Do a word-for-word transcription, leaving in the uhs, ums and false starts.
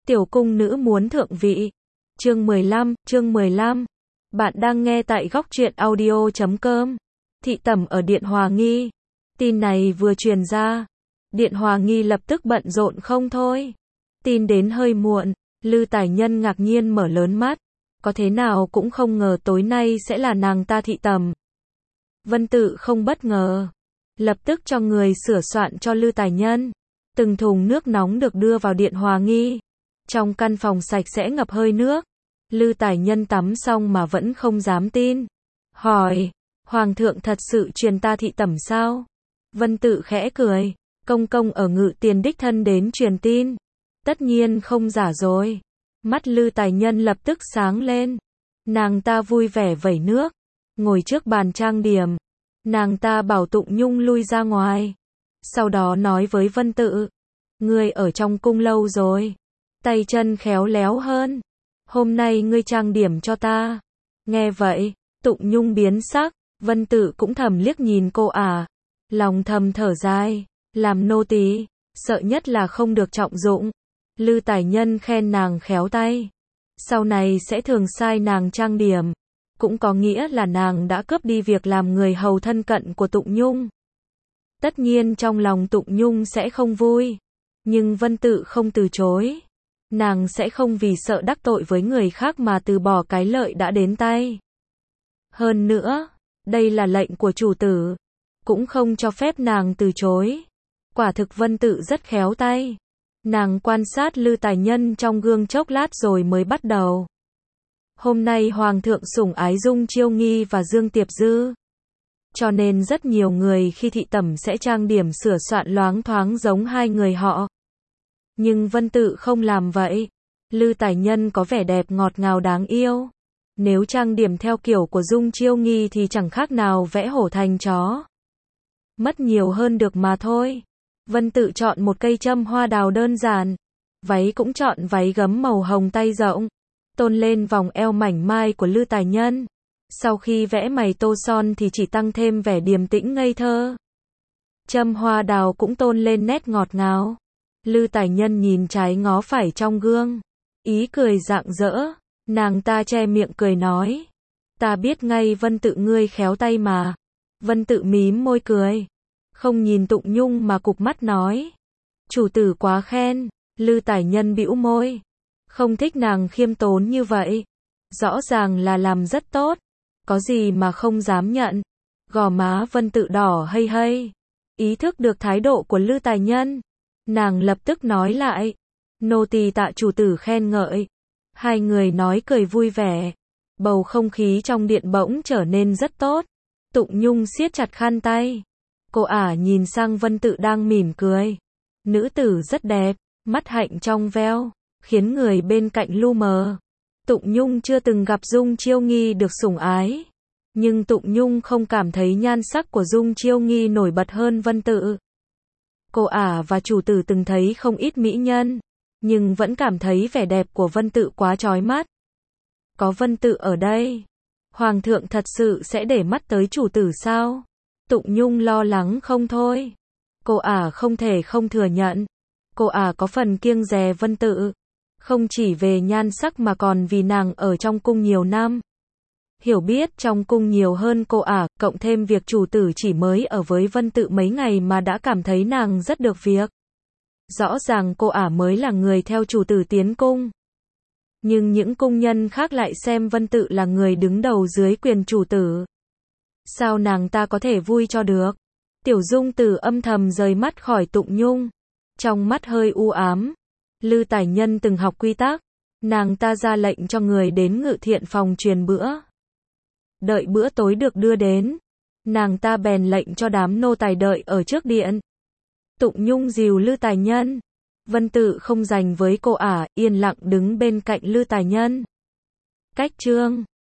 Tiểu cung nữ muốn thượng vị. Chương mười lăm, chương mười lăm. Bạn đang nghe tại góc truyện audio chấm com. Thị tẩm ở Điện Hòa Nghi. Tin này vừa truyền ra, Điện Hòa Nghi lập tức bận rộn không thôi. Tin đến hơi muộn, Lư Tài Nhân ngạc nhiên mở lớn mắt. Có thế nào cũng không ngờ tối nay sẽ là nàng ta thị tẩm. Vân Tự không bất ngờ, lập tức cho người sửa soạn cho Lư Tài Nhân. Từng thùng nước nóng được đưa vào Điện Hòa Nghi. Trong căn phòng sạch sẽ ngập hơi nước. Lư Tài Nhân tắm xong mà vẫn không dám tin. Hỏi, Hoàng thượng thật sự truyền ta thị tẩm sao? Vân Tự khẽ cười, công công ở Ngự Tiền đích thân đến truyền tin. Tất nhiên không giả rồi. Mắt Lư Tài Nhân lập tức sáng lên. Nàng ta vui vẻ vẩy nước, ngồi trước bàn trang điểm. Nàng ta bảo Tụng Nhung lui ra ngoài. Sau đó nói với Vân Tự, ngươi ở trong cung lâu rồi, tay chân khéo léo hơn. Hôm nay ngươi trang điểm cho ta. Nghe vậy, Tụng Nhung biến sắc, Vân Tự cũng thầm liếc nhìn cô ả. Lòng thầm thở dài, làm nô tỳ, sợ nhất là không được trọng dụng. Lư Tài Nhân khen nàng khéo tay, sau này sẽ thường sai nàng trang điểm. Cũng có nghĩa là nàng đã cướp đi việc làm người hầu thân cận của Tụng Nhung. Tất nhiên trong lòng Tụng Nhung sẽ không vui, nhưng Vân Tự không từ chối. Nàng sẽ không vì sợ đắc tội với người khác mà từ bỏ cái lợi đã đến tay. Hơn nữa, đây là lệnh của chủ tử, cũng không cho phép nàng từ chối. Quả thực Vân Tự rất khéo tay. Nàng quan sát Lư Tài Nhân trong gương chốc lát rồi mới bắt đầu. Hôm nay Hoàng thượng sủng ái Dung Chiêu Nghi và Dương Tiệp Dư, cho nên rất nhiều người khi thị tẩm sẽ trang điểm sửa soạn loáng thoáng giống hai người họ. Nhưng Vân Tự không làm vậy. Lư Tài Nhân có vẻ đẹp ngọt ngào đáng yêu. Nếu trang điểm theo kiểu của Dung Chiêu Nghi thì chẳng khác nào vẽ hổ thành chó. Mất nhiều hơn được mà thôi. Vân Tự chọn một cây châm hoa đào đơn giản. Váy cũng chọn váy gấm màu hồng tay rộng, tôn lên vòng eo mảnh mai của Lư Tài Nhân. Sau khi vẽ mày tô son thì chỉ tăng thêm vẻ điềm tĩnh ngây thơ. Châm hoa đào cũng tôn lên nét ngọt ngào. Lư Tài Nhân nhìn trái ngó phải trong gương, ý cười rạng rỡ. Nàng ta che miệng cười nói, ta biết ngay Vân Tự ngươi khéo tay mà. Vân Tự mím môi cười, không nhìn Tụng Nhung mà cụp mắt nói, chủ tử quá khen. Lư Tài Nhân bĩu môi, không thích nàng khiêm tốn như vậy. Rõ ràng là làm rất tốt, có gì mà không dám nhận. Gò má Vân Tự đỏ hây hây, ý thức được thái độ của Lư Tài Nhân. Nàng lập tức nói lại, nô tỳ tạ chủ tử khen ngợi. Hai người nói cười vui vẻ. Bầu không khí trong điện bỗng trở nên rất tốt. Tụng Nhung siết chặt khăn tay. Cô ả nhìn sang Vân Tự đang mỉm cười. Nữ tử rất đẹp, mắt hạnh trong veo, khiến người bên cạnh lu mờ. Tụng Nhung chưa từng gặp Dung Chiêu Nghi được sủng ái, nhưng Tụng Nhung không cảm thấy nhan sắc của Dung Chiêu Nghi nổi bật hơn Vân Tự. Cô ả và chủ tử từng thấy không ít mỹ nhân, nhưng vẫn cảm thấy vẻ đẹp của Vân Tự quá chói mắt. Có Vân Tự ở đây, Hoàng thượng thật sự sẽ để mắt tới chủ tử sao? Tụng Nhung lo lắng không thôi. Cô ả không thể không thừa nhận, cô ả có phần kiêng dè Vân Tự, không chỉ về nhan sắc mà còn vì nàng ở trong cung nhiều năm. Hiểu biết trong cung nhiều hơn cô ả, cộng thêm việc chủ tử chỉ mới ở với Vân Tự mấy ngày mà đã cảm thấy nàng rất được việc. Rõ ràng cô ả mới là người theo chủ tử tiến cung. Nhưng những cung nhân khác lại xem Vân Tự là người đứng đầu dưới quyền chủ tử. Sao nàng ta có thể vui cho được? Tiểu Dung Tử âm thầm rời mắt khỏi Tụng Nhung, trong mắt hơi u ám. Lư Tài Nhân từng học quy tắc, nàng ta ra lệnh cho người đến Ngự Thiện phòng truyền bữa. Đợi bữa tối được đưa đến, nàng ta bèn lệnh cho đám nô tài đợi ở trước điện. Tụng Nhung dìu Lư Tài Nhân. Vân Tự không giành với cô ả, yên lặng đứng bên cạnh Lư Tài Nhân. Cách chương